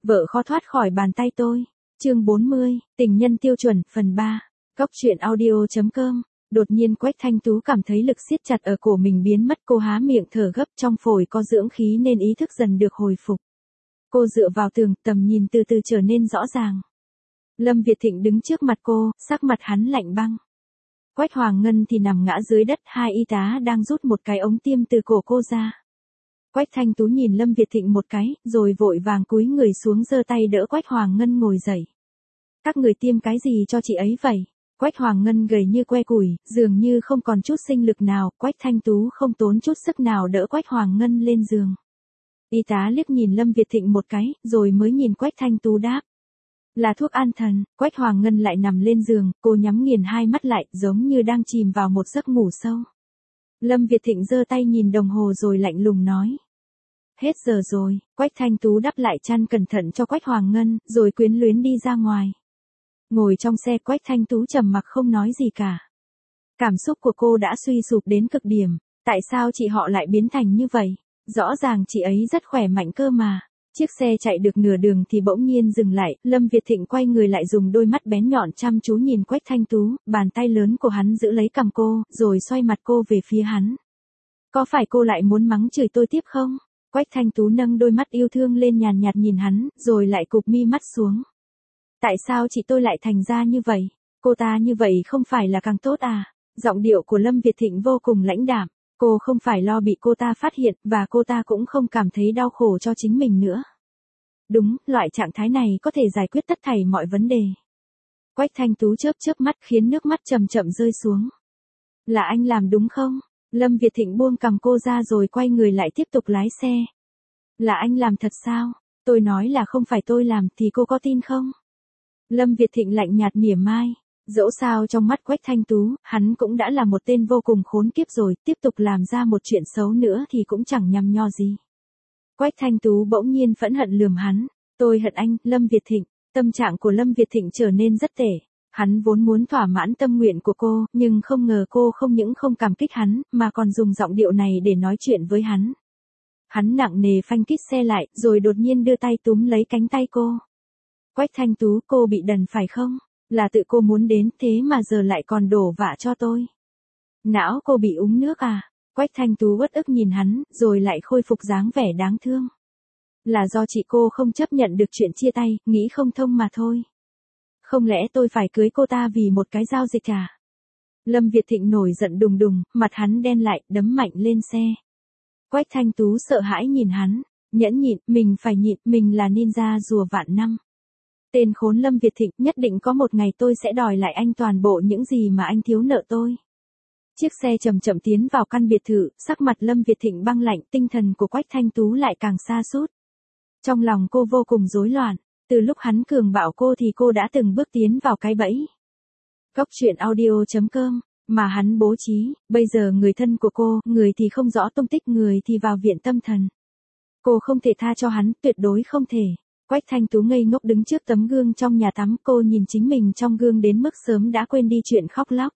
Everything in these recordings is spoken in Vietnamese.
Vợ khó thoát khỏi bàn tay tôi. Chương 40, tình nhân tiêu chuẩn, phần 3. Góc truyện audio.com. Đột nhiên Quách Thanh Tú cảm thấy lực siết chặt ở cổ mình biến mất, cô há miệng thở gấp, trong phổi có dưỡng khí nên ý thức dần được hồi phục. Cô dựa vào tường, tầm nhìn từ từ trở nên rõ ràng. Lâm Việt Thịnh đứng trước mặt cô, sắc mặt hắn lạnh băng. Quách Hoàng Ngân thì nằm ngã dưới đất, hai y tá đang rút một cái ống tiêm từ cổ cô ra. Quách Thanh Tú nhìn Lâm Việt Thịnh một cái, rồi vội vàng cúi người xuống giơ tay đỡ Quách Hoàng Ngân ngồi dậy. Các người tiêm cái gì cho chị ấy vậy? Quách Hoàng Ngân gầy như que củi, dường như không còn chút sinh lực nào, Quách Thanh Tú không tốn chút sức nào đỡ Quách Hoàng Ngân lên giường. Y tá liếc nhìn Lâm Việt Thịnh một cái, rồi mới nhìn Quách Thanh Tú đáp. Là thuốc an thần. Quách Hoàng Ngân lại nằm lên giường, cô nhắm nghiền hai mắt lại, giống như đang chìm vào một giấc ngủ sâu. Lâm Việt Thịnh giơ tay nhìn đồng hồ rồi lạnh lùng nói. Hết giờ rồi. Quách Thanh Tú đắp lại chăn cẩn thận cho Quách Hoàng Ngân, rồi quyến luyến đi ra ngoài. Ngồi trong xe, Quách Thanh Tú trầm mặc không nói gì cả. Cảm xúc của cô đã suy sụp đến cực điểm. Tại sao chị họ lại biến thành như vậy? Rõ ràng chị ấy rất khỏe mạnh cơ mà. Chiếc xe chạy được nửa đường thì bỗng nhiên dừng lại, Lâm Việt Thịnh quay người lại dùng đôi mắt bén nhọn chăm chú nhìn Quách Thanh Tú, bàn tay lớn của hắn giữ lấy cằm cô, rồi xoay mặt cô về phía hắn. Có phải cô lại muốn mắng chửi tôi tiếp không? Quách Thanh Tú nâng đôi mắt yêu thương lên nhàn nhạt nhìn hắn, rồi lại cụp mi mắt xuống. Tại sao chị tôi lại thành ra như vậy? Cô ta như vậy không phải là càng tốt à? Giọng điệu của Lâm Việt Thịnh vô cùng lãnh đạm. Cô không phải lo bị cô ta phát hiện, và cô ta cũng không cảm thấy đau khổ cho chính mình nữa. Đúng, loại trạng thái này có thể giải quyết tất thảy mọi vấn đề. Quách Thanh Tú chớp chớp mắt khiến nước mắt chậm chậm rơi xuống. Là anh làm đúng không? Lâm Việt Thịnh buông cằm cô ra rồi quay người lại tiếp tục lái xe. Là anh làm thật sao? Tôi nói là không phải tôi làm thì cô có tin không? Lâm Việt Thịnh lạnh nhạt mỉa mai. Dẫu sao trong mắt Quách Thanh Tú, hắn cũng đã là một tên vô cùng khốn kiếp rồi, tiếp tục làm ra một chuyện xấu nữa thì cũng chẳng nhằm nho gì. Quách Thanh Tú bỗng nhiên phẫn hận lườm hắn. Tôi hận anh, Lâm Việt Thịnh. Tâm trạng của Lâm Việt Thịnh trở nên rất tệ. Hắn vốn muốn thỏa mãn tâm nguyện của cô, nhưng không ngờ cô không những không cảm kích hắn, mà còn dùng giọng điệu này để nói chuyện với hắn. Hắn nặng nề phanh kít xe lại, rồi đột nhiên đưa tay túm lấy cánh tay cô. Quách Thanh Tú, cô bị đần phải không? Là tự cô muốn đến, thế mà giờ lại còn đổ vạ cho tôi. Não cô bị uống nước à? Quách Thanh Tú uất ức nhìn hắn, rồi lại khôi phục dáng vẻ đáng thương. Là do chị cô không chấp nhận được chuyện chia tay, nghĩ không thông mà thôi. Không lẽ tôi phải cưới cô ta vì một cái giao dịch à? Lâm Việt Thịnh nổi giận đùng đùng, mặt hắn đen lại, đấm mạnh lên xe. Quách Thanh Tú sợ hãi nhìn hắn, nhẫn nhịn, mình phải nhịn, mình là ninja rùa vạn năm. Tên khốn Lâm Việt Thịnh, nhất định có một ngày tôi sẽ đòi lại anh toàn bộ những gì mà anh thiếu nợ tôi. Chiếc xe chậm chậm tiến vào căn biệt thự, sắc mặt Lâm Việt Thịnh băng lạnh, tinh thần của Quách Thanh Tú lại càng sa sút. Trong lòng cô vô cùng rối loạn, từ lúc hắn cường bạo cô thì cô đã từng bước tiến vào cái bẫy. Góc truyện audio.com, mà hắn bố trí, bây giờ người thân của cô, người thì không rõ tung tích, người thì vào viện tâm thần. Cô không thể tha cho hắn, tuyệt đối không thể. Quách Thanh Tú ngây ngốc đứng trước tấm gương trong nhà tắm, cô nhìn chính mình trong gương đến mức sớm đã quên đi chuyện khóc lóc.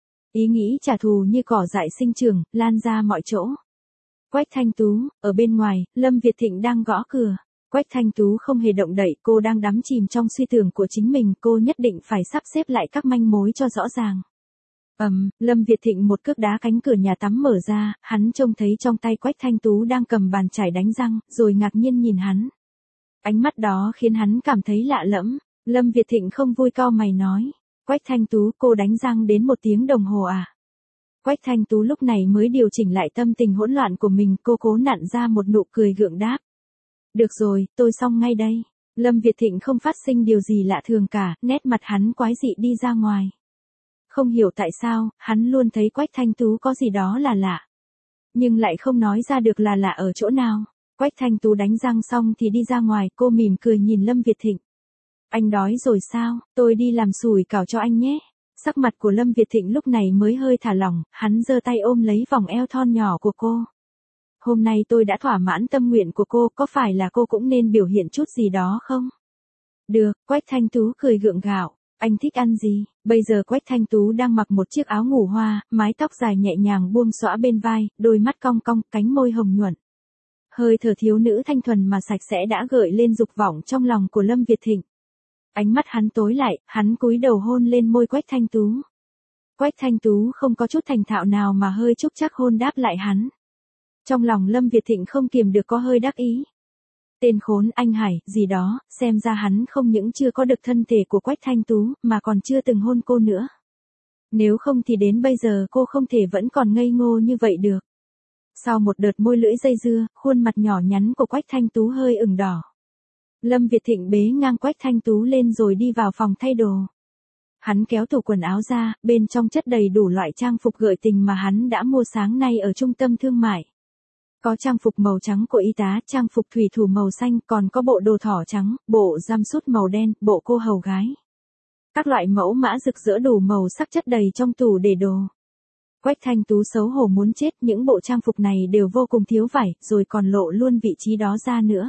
Ý nghĩ trả thù như cỏ dại sinh trưởng, lan ra mọi chỗ. Quách Thanh Tú, ở bên ngoài, Lâm Việt Thịnh đang gõ cửa. Quách Thanh Tú không hề động đậy, cô đang đắm chìm trong suy tưởng của chính mình, cô nhất định phải sắp xếp lại các manh mối cho rõ ràng. Lâm Việt Thịnh một cước đá cánh cửa nhà tắm mở ra, hắn trông thấy trong tay Quách Thanh Tú đang cầm bàn chải đánh răng, rồi ngạc nhiên nhìn hắn. Ánh mắt đó khiến hắn cảm thấy lạ lẫm. Lâm Việt Thịnh không vui cau mày nói. Quách Thanh Tú, cô đánh răng đến 1 tiếng đồng hồ à? Quách Thanh Tú lúc này mới điều chỉnh lại tâm tình hỗn loạn của mình, cô cố nặn ra một nụ cười gượng đáp. Được rồi, tôi xong ngay đây. Lâm Việt Thịnh không phát sinh điều gì lạ thường cả, nét mặt hắn quái dị đi ra ngoài. Không hiểu tại sao, hắn luôn thấy Quách Thanh Tú có gì đó là lạ. Nhưng lại không nói ra được là lạ ở chỗ nào. Quách Thanh Tú đánh răng xong thì đi ra ngoài, cô mỉm cười nhìn Lâm Việt Thịnh. Anh đói rồi sao, tôi đi làm sủi cảo cho anh nhé. Sắc mặt của Lâm Việt Thịnh lúc này mới hơi thả lỏng, hắn giơ tay ôm lấy vòng eo thon nhỏ của cô. Hôm nay tôi đã thỏa mãn tâm nguyện của cô, có phải là cô cũng nên biểu hiện chút gì đó không? Được, Quách Thanh Tú cười gượng gạo. Anh thích ăn gì? Bây giờ Quách Thanh Tú đang mặc một chiếc áo ngủ hoa, mái tóc dài nhẹ nhàng buông xõa bên vai, đôi mắt cong cong, cánh môi hồng nhuận. Hơi thở thiếu nữ thanh thuần mà sạch sẽ đã gợi lên dục vọng trong lòng của Lâm Việt Thịnh. Ánh mắt hắn tối lại, hắn cúi đầu hôn lên môi Quách Thanh Tú. Quách Thanh Tú không có chút thành thạo nào mà hơi chúc chắc hôn đáp lại hắn. Trong lòng Lâm Việt Thịnh không kiềm được có hơi đắc ý. Tên khốn anh Hải, gì đó, xem ra hắn không những chưa có được thân thể của Quách Thanh Tú, mà còn chưa từng hôn cô nữa. Nếu không thì đến bây giờ cô không thể vẫn còn ngây ngô như vậy được. Sau một đợt môi lưỡi dây dưa, khuôn mặt nhỏ nhắn của Quách Thanh Tú hơi ửng đỏ. Lâm Việt Thịnh bế ngang Quách Thanh Tú lên rồi đi vào phòng thay đồ. Hắn kéo tủ quần áo ra, bên trong chất đầy đủ loại trang phục gợi tình mà hắn đã mua sáng nay ở trung tâm thương mại. Có trang phục màu trắng của y tá, trang phục thủy thủ màu xanh, còn có bộ đồ thỏ trắng, bộ jumpsuit màu đen, bộ cô hầu gái. Các loại mẫu mã rực rỡ đủ màu sắc chất đầy trong tủ để đồ. Quách Thanh Tú xấu hổ muốn chết, những bộ trang phục này đều vô cùng thiếu vải, rồi còn lộ luôn vị trí đó ra nữa.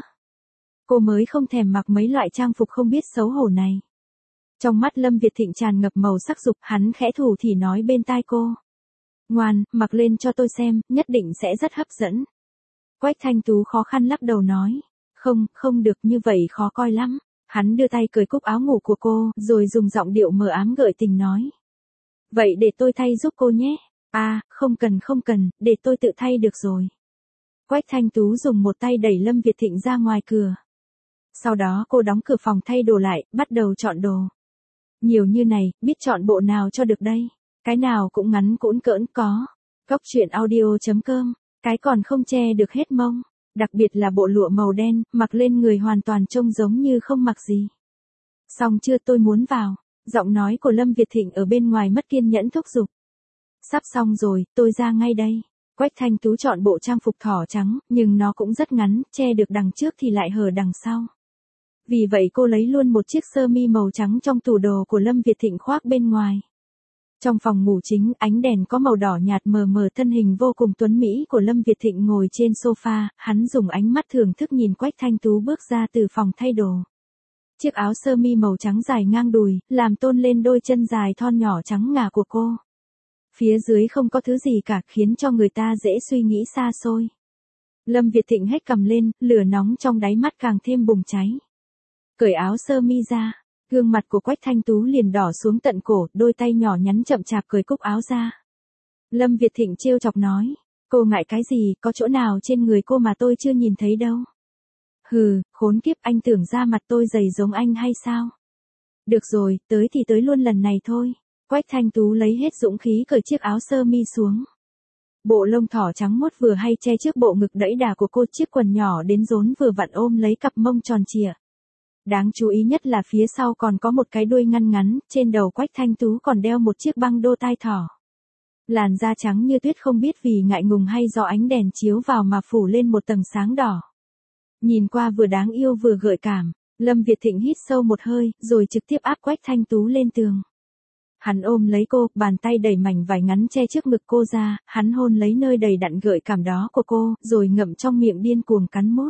Cô mới không thèm mặc mấy loại trang phục không biết xấu hổ này. Trong mắt Lâm Việt Thịnh tràn ngập màu sắc dục, hắn khẽ thủ thì nói bên tai cô. Ngoan, mặc lên cho tôi xem, nhất định sẽ rất hấp dẫn. Quách Thanh Tú khó khăn lắc đầu nói. Không được, như vậy khó coi lắm. Hắn đưa tay cởi cúc áo ngủ của cô, rồi dùng giọng điệu mờ ám gợi tình nói. Vậy để tôi thay giúp cô nhé. À, không cần, để tôi tự thay được rồi. Quách Thanh Tú dùng một tay đẩy Lâm Việt Thịnh ra ngoài cửa. Sau đó cô đóng cửa phòng thay đồ lại, bắt đầu chọn đồ. Nhiều như này, biết chọn bộ nào cho được đây. Cái nào cũng ngắn cũn cỡn có. Goctruyện.audio.com. Cái còn không che được hết mông. Đặc biệt là bộ lụa màu đen, mặc lên người hoàn toàn trông giống như không mặc gì. Xong chưa, tôi muốn vào. Giọng nói của Lâm Việt Thịnh ở bên ngoài mất kiên nhẫn thúc giục. Sắp xong rồi, tôi ra ngay đây. Quách Thanh Tú chọn bộ trang phục thỏ trắng, nhưng nó cũng rất ngắn, che được đằng trước thì lại hở đằng sau. Vì vậy cô lấy luôn một chiếc sơ mi màu trắng trong tủ đồ của Lâm Việt Thịnh khoác bên ngoài. Trong phòng ngủ chính, ánh đèn có màu đỏ nhạt mờ mờ, thân hình vô cùng tuấn mỹ của Lâm Việt Thịnh ngồi trên sofa, hắn dùng ánh mắt thưởng thức nhìn Quách Thanh Tú bước ra từ phòng thay đồ. Chiếc áo sơ mi màu trắng dài ngang đùi, làm tôn lên đôi chân dài thon nhỏ trắng ngà của cô. Phía dưới không có thứ gì cả, khiến cho người ta dễ suy nghĩ xa xôi. Lâm Việt Thịnh hét cầm lên, lửa nóng trong đáy mắt càng thêm bùng cháy. Cởi áo sơ mi ra, gương mặt của Quách Thanh Tú liền đỏ xuống tận cổ, đôi tay nhỏ nhắn chậm chạp cởi cúc áo ra. Lâm Việt Thịnh trêu chọc nói, cô ngại cái gì, có chỗ nào trên người cô mà tôi chưa nhìn thấy đâu. Hừ, khốn kiếp, anh tưởng da mặt tôi dày giống anh hay sao? Được rồi, tới thì tới luôn lần này thôi. Quách Thanh Tú lấy hết dũng khí cởi chiếc áo sơ mi xuống. Bộ lông thỏ trắng mốt vừa hay che trước bộ ngực đẫy đà của cô, chiếc quần nhỏ đến rốn vừa vặn ôm lấy cặp mông tròn trịa. Đáng chú ý nhất là phía sau còn có một cái đuôi ngăn ngắn, trên đầu Quách Thanh Tú còn đeo một chiếc băng đô tai thỏ. Làn da trắng như tuyết, không biết vì ngại ngùng hay do ánh đèn chiếu vào mà phủ lên một tầng sáng đỏ. Nhìn qua vừa đáng yêu vừa gợi cảm, Lâm Việt Thịnh hít sâu một hơi, rồi trực tiếp áp Quách Thanh Tú lên tường. Hắn ôm lấy cô, bàn tay đẩy mảnh vải ngắn che trước ngực cô ra, hắn hôn lấy nơi đầy đặn gợi cảm đó của cô, rồi ngậm trong miệng điên cuồng cắn mút.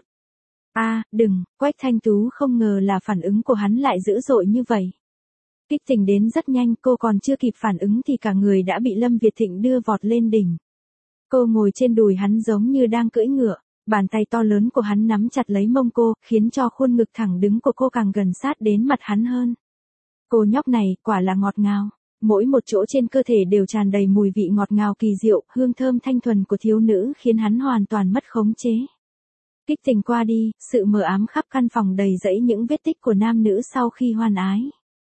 Đừng, Quách Thanh Tú không ngờ là phản ứng của hắn lại dữ dội như vậy. Kích tình đến rất nhanh, cô còn chưa kịp phản ứng thì cả người đã bị Lâm Việt Thịnh đưa vọt lên đỉnh. Cô ngồi trên đùi hắn giống như đang cưỡi ngựa, bàn tay to lớn của hắn nắm chặt lấy mông cô, khiến cho khuôn ngực thẳng đứng của cô càng gần sát đến mặt hắn hơn. Cô nhóc này, quả là ngọt ngào. Mỗi một chỗ trên cơ thể đều tràn đầy mùi vị ngọt ngào kỳ diệu, hương thơm thanh thuần của thiếu nữ khiến hắn hoàn toàn mất khống chế. Kích tình qua đi, sự mờ ám khắp căn phòng đầy rẫy những vết tích của nam nữ sau khi hoan ái.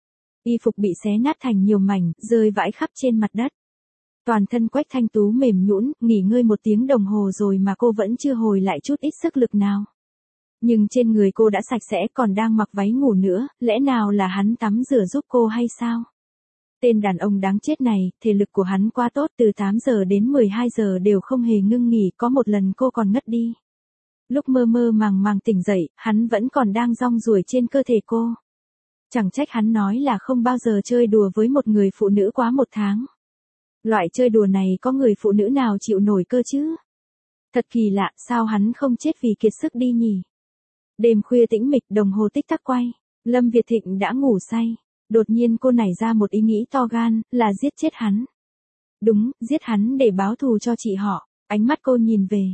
Y phục bị xé nát thành nhiều mảnh, rơi vãi khắp trên mặt đất. Toàn thân Quách Thanh Tú mềm nhũn, nghỉ ngơi 1 tiếng đồng hồ rồi mà cô vẫn chưa hồi lại chút ít sức lực nào. Nhưng trên người cô đã sạch sẽ, còn đang mặc váy ngủ nữa, lẽ nào là hắn tắm rửa giúp cô hay sao? Tên đàn ông đáng chết này, thể lực của hắn quá tốt, từ 8 giờ đến 12 giờ đều không hề ngưng nghỉ, có một lần cô còn ngất đi. Lúc mơ mơ màng màng tỉnh dậy, hắn vẫn còn đang rong ruổi trên cơ thể cô. Chẳng trách hắn nói là không bao giờ chơi đùa với một người phụ nữ quá 1 tháng. Loại chơi đùa này có người phụ nữ nào chịu nổi cơ chứ? Thật kỳ lạ, sao hắn không chết vì kiệt sức đi nhỉ? Đêm khuya tĩnh mịch, đồng hồ tích tắc quay. Lâm Việt Thịnh đã ngủ say. Đột nhiên cô nảy ra một ý nghĩ to gan, là giết chết hắn. Đúng, giết hắn để báo thù cho chị họ. Ánh mắt cô nhìn về.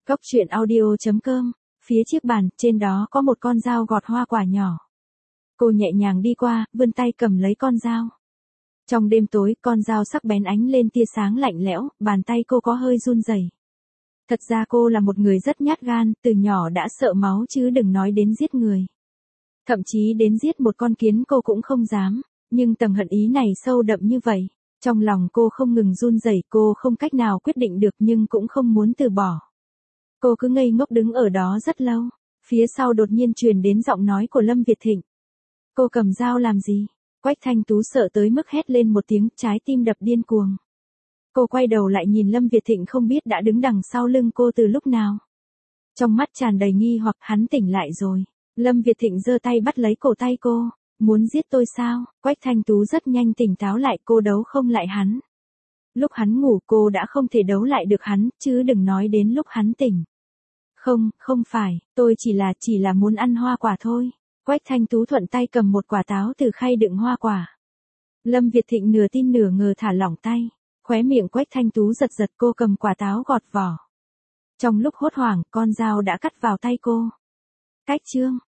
Cốc truyện audio.com, phía chiếc bàn, trên đó có một con dao gọt hoa quả nhỏ. Cô nhẹ nhàng đi qua, vươn tay cầm lấy con dao. Trong đêm tối, con dao sắc bén ánh lên tia sáng lạnh lẽo, bàn tay cô có hơi run rẩy. Thật ra cô là một người rất nhát gan, từ nhỏ đã sợ máu chứ đừng nói đến giết người. Thậm chí đến giết một con kiến cô cũng không dám, nhưng tầng hận ý này sâu đậm như vậy. Trong lòng cô không ngừng run rẩy, cô không cách nào quyết định được nhưng cũng không muốn từ bỏ. Cô cứ ngây ngốc đứng ở đó rất lâu, phía sau đột nhiên truyền đến giọng nói của Lâm Việt Thịnh. Cô cầm dao làm gì? Quách Thanh Tú sợ tới mức hét lên một tiếng, trái tim đập điên cuồng. Cô quay đầu lại nhìn Lâm Việt Thịnh không biết đã đứng đằng sau lưng cô từ lúc nào. Trong mắt tràn đầy nghi hoặc, hắn tỉnh lại rồi. Lâm Việt Thịnh giơ tay bắt lấy cổ tay cô. Muốn giết tôi sao? Quách Thanh Tú rất nhanh tỉnh táo lại, cô đấu không lại hắn. Lúc hắn ngủ cô đã không thể đấu lại được hắn, chứ đừng nói đến lúc hắn tỉnh. Không phải, tôi chỉ là muốn ăn hoa quả thôi. Quách Thanh Tú thuận tay cầm một quả táo từ khay đựng hoa quả. Lâm Việt Thịnh nửa tin nửa ngờ thả lỏng tay. Khóe miệng Quách Thanh Tú giật giật, cô cầm quả táo gọt vỏ. Trong lúc hốt hoảng, con dao đã cắt vào tay cô. Cách chương